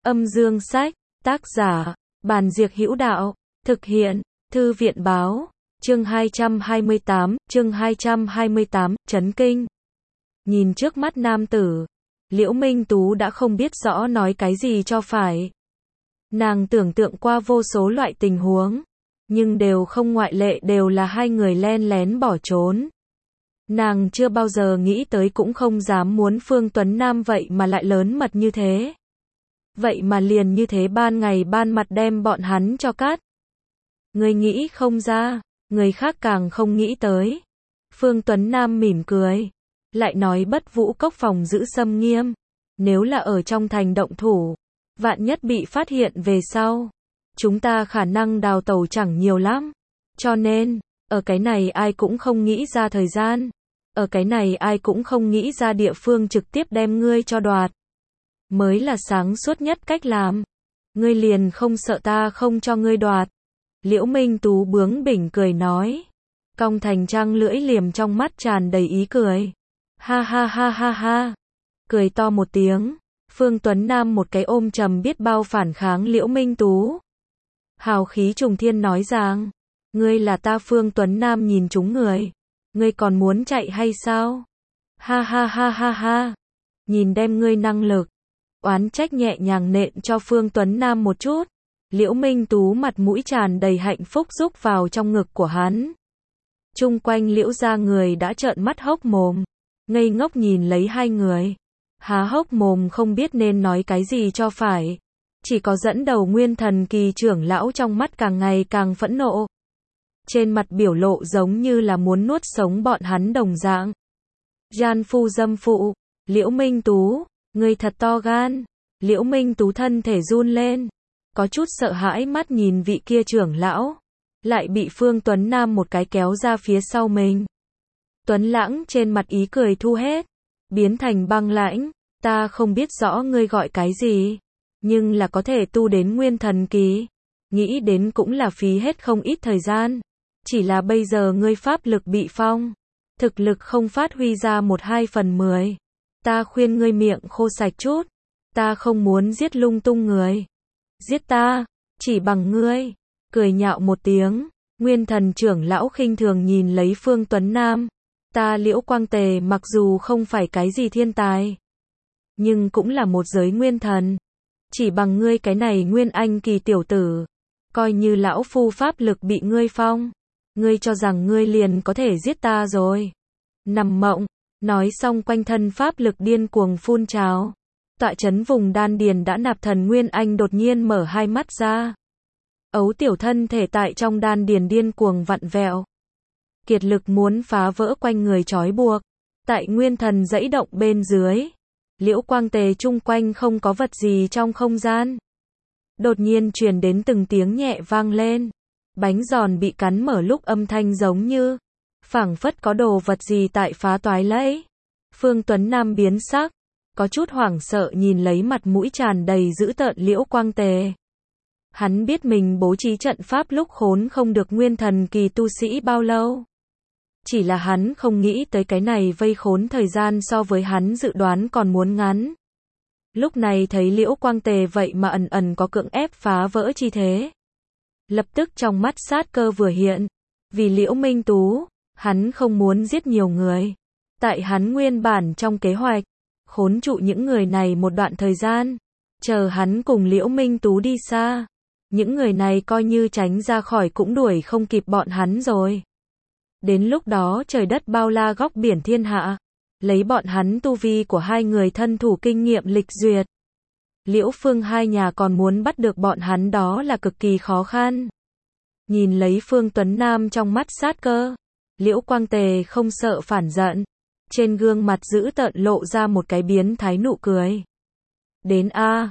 Âm dương sách, tác giả, Bàn Diệc Hữu Đạo, thực hiện, Thư viện báo, chương 228, chấn kinh. Nhìn trước mắt nam tử, Liễu Minh Tú đã không biết rõ nói cái gì cho phải. Nàng tưởng tượng qua vô số loại tình huống, nhưng đều không ngoại lệ đều là hai người len lén bỏ trốn. Nàng chưa bao giờ nghĩ tới cũng không dám muốn Phương Tuấn Nam vậy mà lại lớn mật như thế. Vậy mà liền như thế ban ngày ban mặt đem bọn hắn cho cắt. Người nghĩ không ra, người khác càng không nghĩ tới. Phương Tuấn Nam mỉm cười, lại nói Bất Vũ Cốc phòng giữ xâm nghiêm. Nếu là ở trong thành động thủ, vạn nhất bị phát hiện về sau, chúng ta khả năng đào tẩu chẳng nhiều lắm. Cho nên, ở cái này ai cũng không nghĩ ra thời gian. Ở cái này ai cũng không nghĩ ra địa phương trực tiếp đem ngươi cho đoạt. Mới là sáng suốt nhất cách làm. Ngươi liền không sợ ta không cho ngươi đoạt. Liễu Minh Tú bướng bỉnh cười nói. Cong thành trăng lưỡi liềm trong mắt tràn đầy ý cười. Ha ha ha ha ha. Cười to một tiếng. Phương Tuấn Nam một cái ôm trầm biết bao phản kháng Liễu Minh Tú. Hào khí trùng thiên nói rằng. Ngươi là ta Phương Tuấn Nam nhìn chúng người. Ngươi còn muốn chạy hay sao? Ha ha ha ha ha. Nhìn đem ngươi năng lực. Oán trách nhẹ nhàng nện cho Phương Tuấn Nam một chút. Liễu Minh Tú mặt mũi tràn đầy hạnh phúc rúc vào trong ngực của hắn. Chung quanh Liễu gia người đã trợn mắt hốc mồm, ngây ngốc nhìn lấy hai người. Há hốc mồm không biết nên nói cái gì cho phải. Chỉ có dẫn đầu Nguyên Thần Kỳ trưởng lão trong mắt càng ngày càng phẫn nộ. Trên mặt biểu lộ giống như là muốn nuốt sống bọn hắn đồng dạng. Gian phu dâm phụ, Liễu Minh Tú, ngươi thật to gan. Liễu Minh Tú thân thể run lên, có chút sợ hãi mắt nhìn vị kia trưởng lão, lại bị Phương Tuấn Nam một cái kéo ra phía sau mình. Tuấn Lãng trên mặt ý cười thu hết, biến thành băng lãnh, ta không biết rõ ngươi gọi cái gì, nhưng là có thể tu đến Nguyên Thần Kỳ, nghĩ đến cũng là phí hết không ít thời gian, chỉ là bây giờ ngươi pháp lực bị phong, thực lực không phát huy ra 1/2/10. Ta khuyên ngươi miệng khô sạch chút, ta không muốn giết lung tung người. Giết ta, chỉ bằng ngươi. Cười nhạo một tiếng, Nguyên Thần trưởng lão khinh thường nhìn lấy Phương Tuấn Nam. Ta Liễu Quang Tề mặc dù không phải cái gì thiên tài, nhưng cũng là một giới nguyên thần. Chỉ bằng ngươi cái này Nguyên Anh kỳ tiểu tử, coi như lão phu pháp lực bị ngươi phong, ngươi cho rằng ngươi liền có thể giết ta rồi. Nằm mộng. Nói xong quanh thân pháp lực điên cuồng phun trào. Tọa chấn vùng đan điền đã nạp thần Nguyên Anh đột nhiên mở hai mắt ra. Ấu tiểu thân thể tại trong đan điền điên cuồng vặn vẹo. Kiệt lực muốn phá vỡ quanh người trói buộc. Tại Nguyên Thần dãy động bên dưới. Liễu Quang Tề chung quanh không có vật gì trong không gian. Đột nhiên truyền đến từng tiếng nhẹ vang lên. Bánh giòn bị cắn mở lúc âm thanh giống như phảng phất có đồ vật gì tại phá toái lấy. Phương Tuấn Nam biến sắc, có chút hoảng sợ nhìn lấy mặt mũi tràn đầy dữ tợn Liễu Quang Tề. Hắn biết mình bố trí trận pháp lúc khốn không được Nguyên Thần Kỳ tu sĩ bao lâu. Chỉ là hắn không nghĩ tới cái này vây khốn thời gian so với hắn dự đoán còn muốn ngắn. Lúc này thấy Liễu Quang Tề vậy mà ẩn ẩn có cưỡng ép phá vỡ chi thế. Lập tức trong mắt sát cơ vừa hiện. Vì Liễu Minh Tú, hắn không muốn giết nhiều người. Tại hắn nguyên bản trong kế hoạch, khốn trụ những người này một đoạn thời gian. Chờ hắn cùng Liễu Minh Tú đi xa. Những người này coi như tránh ra khỏi cũng đuổi không kịp bọn hắn rồi. Đến lúc đó trời đất bao la góc biển thiên hạ. Lấy bọn hắn tu vi của hai người thân thủ kinh nghiệm lịch duyệt. Liễu Phương hai nhà còn muốn bắt được bọn hắn đó là cực kỳ khó khăn. Nhìn lấy Phương Tuấn Nam trong mắt sát cơ. Liễu Quang Tề không sợ phản giận. Trên gương mặt dữ tợn lộ ra một cái biến thái nụ cười. Đến a,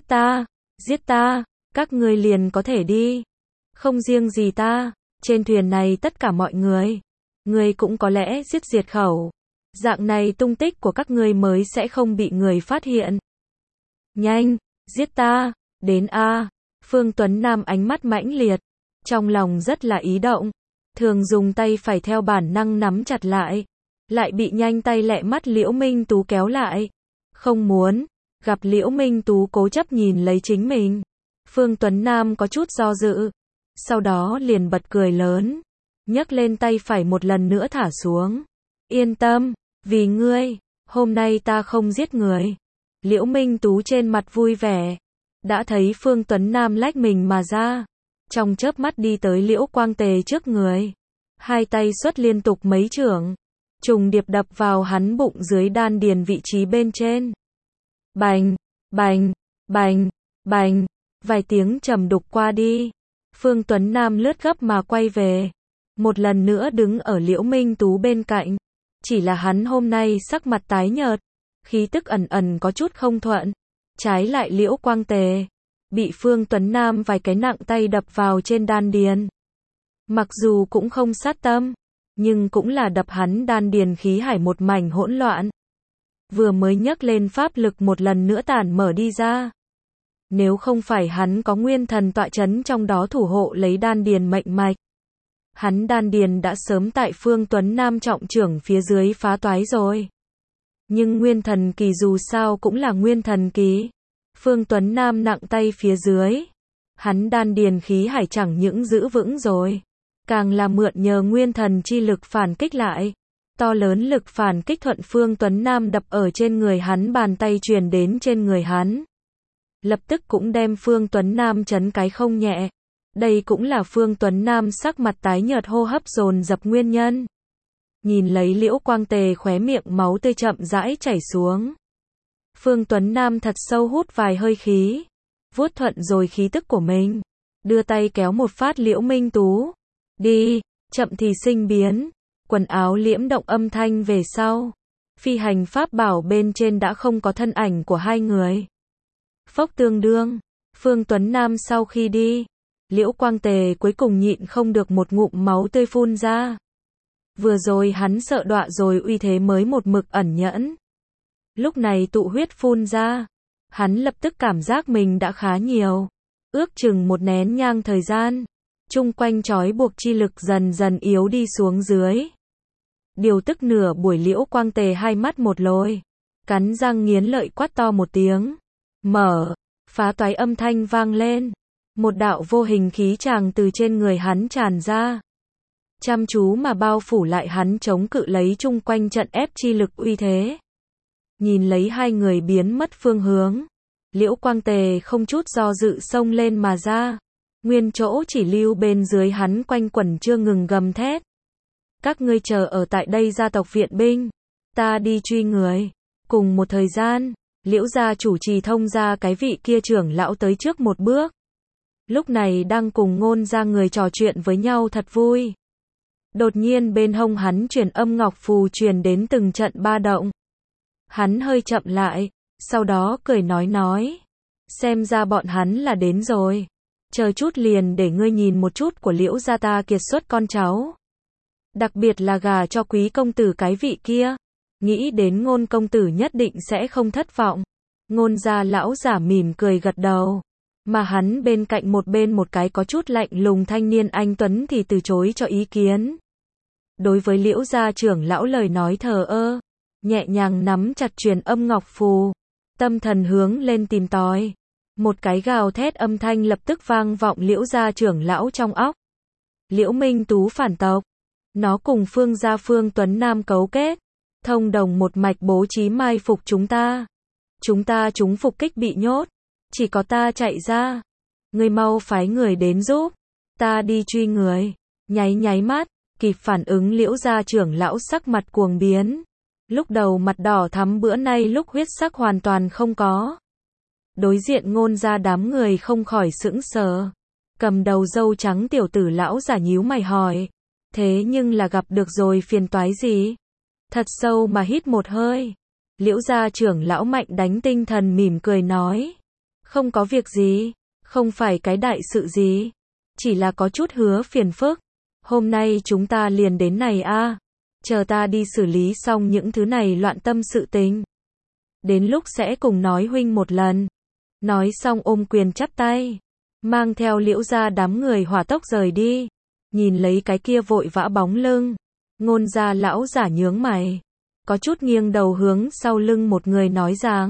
giết ta, các ngươi liền có thể đi. Không riêng gì ta, trên thuyền này tất cả mọi người. Ngươi cũng có lẽ giết diệt khẩu. Dạng này tung tích của các ngươi mới sẽ không bị người phát hiện. Nhanh, giết ta, đến a. Phương Tuấn Nam ánh mắt mãnh liệt. Trong lòng rất là ý động. Thường dùng tay phải theo bản năng nắm chặt lại. Lại bị nhanh tay lẹ mắt Liễu Minh Tú kéo lại. Không muốn, Gặp Liễu Minh Tú cố chấp nhìn lấy chính mình, Phương Tuấn Nam có chút do dự, sau đó liền bật cười lớn, nhấc lên tay phải một lần nữa thả xuống. Yên tâm, vì ngươi, hôm nay ta không giết người. Liễu Minh Tú trên mặt vui vẻ, đã thấy Phương Tuấn Nam lách mình mà ra, trong chớp mắt đi tới Liễu Quang Tề trước người, hai tay xuất liên tục mấy chưởng, trùng điệp đập vào hắn bụng dưới đan điền vị trí bên trên. Bành, bành, bành, bành, vài tiếng trầm đục qua đi, Phương Tuấn Nam lướt gấp mà quay về, một lần nữa đứng ở Liễu Minh Tú bên cạnh, chỉ là hắn hôm nay sắc mặt tái nhợt, khí tức ẩn ẩn có chút không thuận, trái lại Liễu Quang Tề, bị Phương Tuấn Nam vài cái nặng tay đập vào trên đan điền. Mặc dù cũng không sát tâm, nhưng cũng là đập hắn đan điền khí hải một mảnh hỗn loạn. Vừa mới nhấc lên pháp lực một lần nữa tản mở đi ra. Nếu không phải hắn có nguyên thần tọa chấn trong đó thủ hộ lấy đan điền mệnh mạch, hắn đan điền đã sớm tại Phương Tuấn Nam trọng trưởng phía dưới phá toái rồi. Nhưng nguyên thần kỳ dù sao cũng là nguyên thần kỳ. Phương Tuấn Nam nặng tay phía dưới, hắn đan điền khí hải chẳng những giữ vững rồi, càng là mượn nhờ nguyên thần chi lực phản kích lại. To lớn lực phản kích thuận Phương Tuấn Nam đập ở trên người hắn, bàn tay truyền đến trên người hắn, lập tức cũng đem Phương Tuấn Nam chấn cái không nhẹ. Đây cũng là Phương Tuấn Nam sắc mặt tái nhợt hô hấp dồn dập nguyên nhân. Nhìn lấy Liễu Quang Tề khóe miệng máu tươi chậm rãi chảy xuống, Phương Tuấn Nam thật sâu hút vài hơi khí, vuốt thuận rồi khí tức của mình, đưa tay kéo một phát Liễu Minh Tú. Đi, chậm thì sinh biến. Quần áo liễm động âm thanh về sau, phi hành pháp bảo bên trên đã không có thân ảnh của hai người. Phốc tương đương, Phương Tuấn Nam sau khi đi, Liễu Quang Tề cuối cùng nhịn không được một ngụm máu tươi phun ra. Vừa rồi hắn sợ đọa rồi uy thế mới một mực ẩn nhẫn. Lúc này tụ huyết phun ra, hắn lập tức cảm giác mình đã khá nhiều. Ước chừng một nén nhang thời gian, chung quanh trói buộc chi lực dần dần yếu đi xuống dưới. Điều tức nửa buổi Liễu Quang Tề hai mắt một lồi, cắn răng nghiến lợi quát to một tiếng. Mở, phá toái âm thanh vang lên. Một đạo vô hình khí tràng từ trên người hắn tràn ra. Chăm chú mà bao phủ lại hắn, chống cự lấy chung quanh trận ép chi lực uy thế. Nhìn lấy hai người biến mất phương hướng, Liễu Quang Tề không chút do dự xông lên mà ra. Nguyên chỗ chỉ lưu bên dưới hắn quanh quẩn chưa ngừng gầm thét. Các ngươi chờ ở tại đây gia tộc viện binh, ta đi truy người. Cùng một thời gian, Liễu gia chủ trì Thông gia cái vị kia trưởng lão tới trước một bước. Lúc này đang cùng Ngôn gia người trò chuyện với nhau thật vui. Đột nhiên bên hông hắn truyền âm ngọc phù truyền đến từng trận ba động. Hắn hơi chậm lại, sau đó cười nói. Xem ra bọn hắn là đến rồi. Chờ chút liền để ngươi nhìn một chút của Liễu gia ta kiệt xuất con cháu. Đặc biệt là gà cho quý công tử cái vị kia. Nghĩ đến Ngôn công tử nhất định sẽ không thất vọng. Ngôn gia lão giả mỉm cười gật đầu. Mà hắn bên cạnh một cái có chút lạnh lùng thanh niên anh tuấn thì từ chối cho ý kiến. Đối với Liễu gia trưởng lão lời nói thờ ơ, nhẹ nhàng nắm chặt truyền âm ngọc phù, tâm thần hướng lên tìm tòi. Một cái gào thét âm thanh lập tức vang vọng Liễu gia trưởng lão trong óc. Liễu Minh Tú phản tộc, nó cùng Phương gia Phương Tuấn Nam cấu kết, thông đồng một mạch bố trí mai phục chúng ta. Chúng phục kích bị nhốt, chỉ có ta chạy ra. Ngươi mau phái người đến giúp, ta đi truy người. Nháy mắt, kịp phản ứng Liễu gia trưởng lão sắc mặt cuồng biến. Lúc đầu mặt đỏ thắm, bữa nay lúc huyết sắc hoàn toàn không có. Đối diện Ngôn gia đám người không khỏi sững sờ. Cầm đầu râu trắng tiểu tử lão giả nhíu mày hỏi. Thế nhưng là gặp được rồi phiền toái gì? Thật sâu mà hít một hơi. Liễu gia trưởng lão mạnh đánh tinh thần mỉm cười nói. Không có việc gì, không phải cái đại sự gì. Chỉ là có chút hứa phiền phức. Hôm nay chúng ta liền đến này a. Chờ ta đi xử lý xong những thứ này loạn tâm sự tình. Đến lúc sẽ cùng nói huynh một lần. Nói xong ôm quyền chắp tay. Mang theo Liễu gia đám người hỏa tốc rời đi. Nhìn lấy cái kia vội vã bóng lưng. Ngôn gia lão giả nhướng mày. Có chút nghiêng đầu hướng sau lưng một người nói rằng.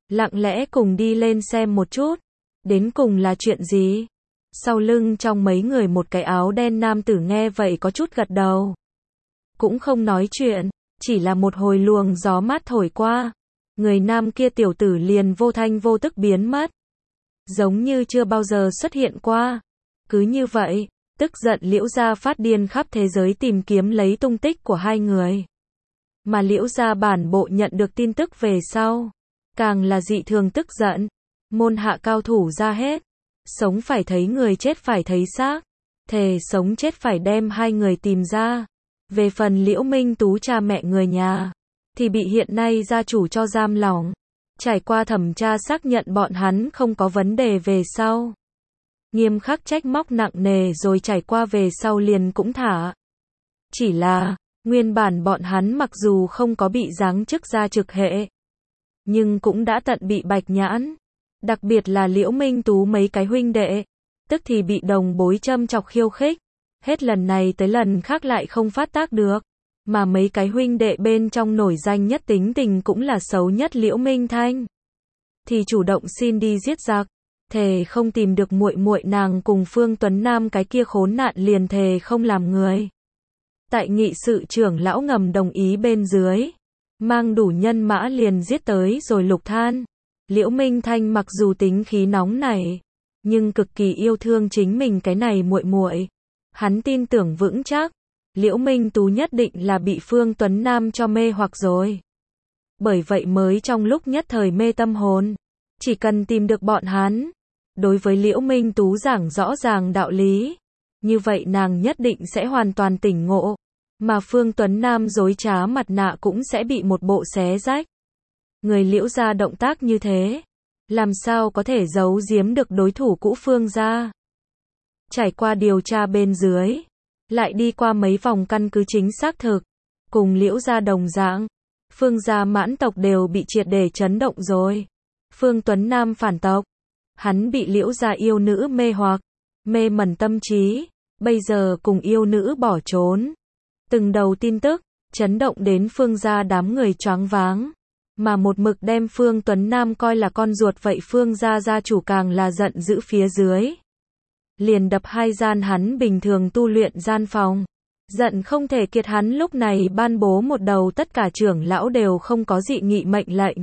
lặng lẽ cùng đi lên xem một chút. Đến cùng là chuyện gì? Sau lưng trong mấy người một cái áo đen nam tử nghe vậy có chút gật đầu. Cũng không nói chuyện, chỉ là một hồi luồng gió mát thổi qua. Người nam kia tiểu tử liền vô thanh vô tức biến mất. Giống như chưa bao giờ xuất hiện qua. Cứ như vậy, tức giận Liễu gia phát điên khắp thế giới tìm kiếm lấy tung tích của hai người. Mà Liễu gia bản bộ nhận được tin tức về sau, càng là dị thường tức giận. Môn hạ cao thủ ra hết. Sống phải thấy người, chết phải thấy xác. Thề sống chết phải đem hai người tìm ra. Về phần Liễu Minh Tú cha mẹ người nhà, thì bị hiện nay gia chủ cho giam lỏng. Trải qua thẩm tra xác nhận bọn hắn không có vấn đề về sau. Nghiêm khắc trách móc nặng nề rồi trải qua về sau liền cũng thả. Chỉ là, nguyên bản bọn hắn mặc dù không có bị giáng chức gia trực hệ, nhưng cũng đã tận bị bạch nhãn. Đặc biệt là Liễu Minh Tú mấy cái huynh đệ, tức thì bị đồng bối châm chọc khiêu khích. Hết lần này tới lần khác lại không phát tác được. Mà mấy cái huynh đệ bên trong nổi danh nhất tính tình cũng là xấu nhất Liễu Minh Thanh, thì chủ động xin đi giết giặc. Thề không tìm được muội muội nàng cùng Phương Tuấn Nam cái kia khốn nạn liền thề không làm người. Tại nghị sự trưởng lão ngầm đồng ý bên dưới, mang đủ nhân mã liền giết tới rồi lục than. Liễu Minh Thanh mặc dù tính khí nóng nảy, nhưng cực kỳ yêu thương chính mình cái này muội muội. Hắn tin tưởng vững chắc, Liễu Minh Tú nhất định là bị Phương Tuấn Nam cho mê hoặc rồi. Bởi vậy mới trong lúc nhất thời mê tâm hồn. Chỉ cần tìm được bọn hắn, đối với Liễu Minh Tú giảng rõ ràng đạo lý, như vậy nàng nhất định sẽ hoàn toàn tỉnh ngộ. Mà Phương Tuấn Nam dối trá mặt nạ cũng sẽ bị một bộ xé rách. Người Liễu gia động tác như thế, làm sao có thể giấu giếm được đối thủ cũ Phương gia. Trải qua điều tra bên dưới, lại đi qua mấy vòng căn cứ chính xác thực, cùng Liễu gia đồng dạng, Phương gia mãn tộc đều bị triệt để chấn động rồi. Phương Tuấn Nam phản tộc, hắn bị Liễu gia yêu nữ mê hoặc, mê mẩn tâm trí, bây giờ cùng yêu nữ bỏ trốn. Từng đầu tin tức, chấn động đến Phương gia đám người choáng váng, mà một mực đem Phương Tuấn Nam coi là con ruột vậy Phương gia gia chủ càng là giận dữ phía dưới. Liền đập hai gian hắn bình thường tu luyện gian phòng. Giận không thể kiệt hắn lúc này ban bố một đầu tất cả trưởng lão đều không có dị nghị mệnh lệnh.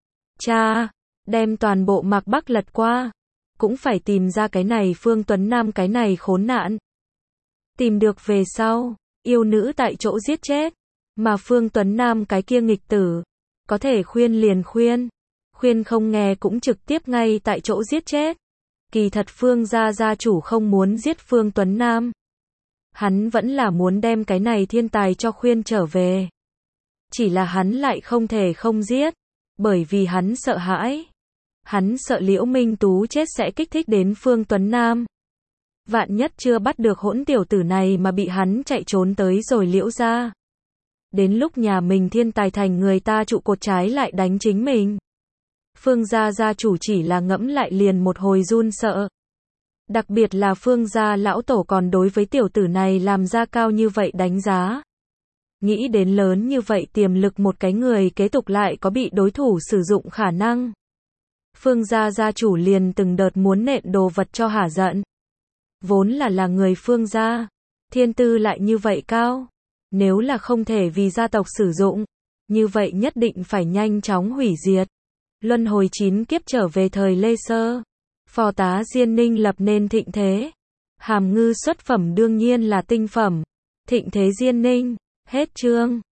Cha, đem toàn bộ Mạc Bắc lật qua, cũng phải tìm ra cái này Phương Tuấn Nam cái này khốn nạn. Tìm được về sau, yêu nữ tại chỗ giết chết, mà Phương Tuấn Nam cái kia nghịch tử, có thể khuyên liền khuyên, khuyên không nghe cũng trực tiếp ngay tại chỗ giết chết. Kỳ thật Phương gia gia chủ không muốn giết Phương Tuấn Nam. Hắn vẫn là muốn đem cái này thiên tài cho khuyên trở về. Chỉ là hắn lại không thể không giết, bởi vì hắn sợ hãi. Hắn sợ Liễu Minh Tú chết sẽ kích thích đến Phương Tuấn Nam. Vạn nhất chưa bắt được hỗn tiểu tử này mà bị hắn chạy trốn tới rồi Liễu gia. Đến lúc nhà mình thiên tài thành người ta trụ cột trái lại đánh chính mình. Phương gia gia chủ chỉ là ngẫm lại liền một hồi run sợ. Đặc biệt là Phương gia lão tổ còn đối với tiểu tử này làm ra cao như vậy đánh giá. Nghĩ đến lớn như vậy tiềm lực một cái người kế tục lại có bị đối thủ sử dụng khả năng. Phương gia gia chủ liền từng đợt muốn nện đồ vật cho hả giận. Vốn là người Phương gia, thiên tư lại như vậy cao. Nếu là không thể vì gia tộc sử dụng, như vậy nhất định phải nhanh chóng hủy diệt. Luân hồi 9 kiếp trở về thời Lê Sơ. Phò tá Diên Ninh lập nên thịnh thế. Hàm ngư xuất phẩm đương nhiên là tinh phẩm. Thịnh thế Diên Ninh. Hết chương.